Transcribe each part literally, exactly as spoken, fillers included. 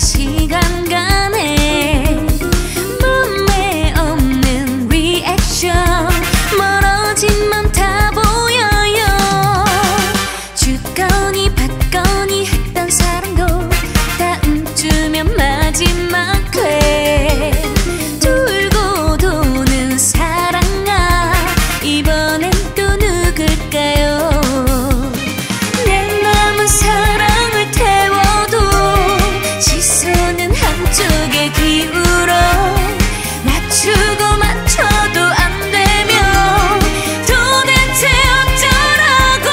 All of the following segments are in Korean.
시간 가네. 몸에 없는 리액션, 멀어진 맘 다 보여요. 주거니 받거니 했던 사랑도 다음 주면 마지막 돼. 돌고 도는 사랑아, 이번엔 또 누굴까요? 내 남은 사랑을 태워도 시선은 한쪽에 기울어. 맞추고 맞춰도 안 되면 도대체 어쩌라고.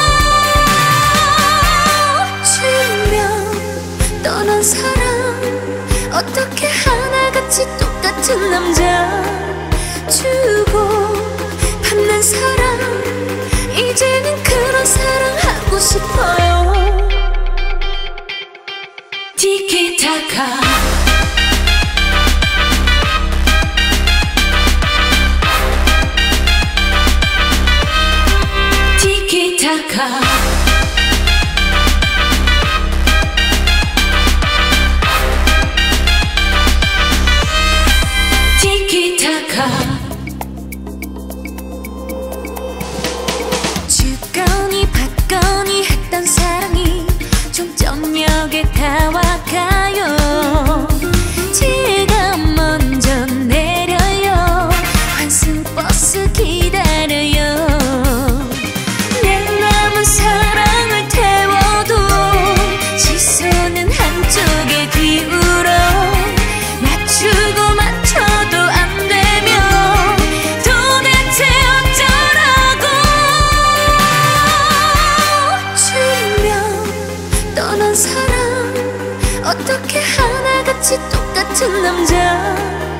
주면 떠난 사랑, 어떻게 하나같이 똑같은 남자. 주고 받는 사랑, 이제는 그런 사랑 하고 싶어요. 티키타카, 티키타카, 티키타카. 주거니 받거니 했던 사랑이 종점역에 다 와가요. 제가 먼저 내려요. 환승버스 기다려요. 내 남은 사랑을 태워도 시선은 한쪽에 기울어. 맞추고 맞춰도 안 되면 도대체 어쩌라고. 주면 떠난 사랑, 어떻게 하나같이 똑같은 남자.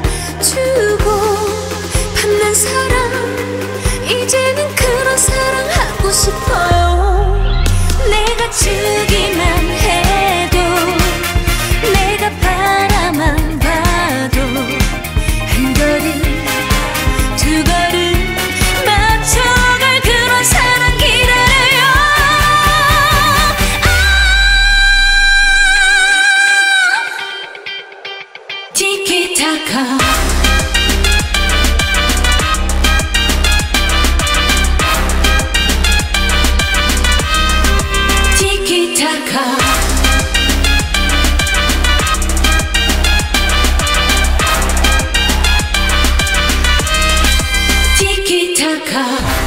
주고 받는 사랑, 이제는 그런 사랑 하고 싶어요. 내가 주기만 해도, 내가 바라만 봐도 한 걸음 두 걸음 맞춰갈 그런 사랑 기다려요. 아! 티키타카, 티키타카, 티키타카.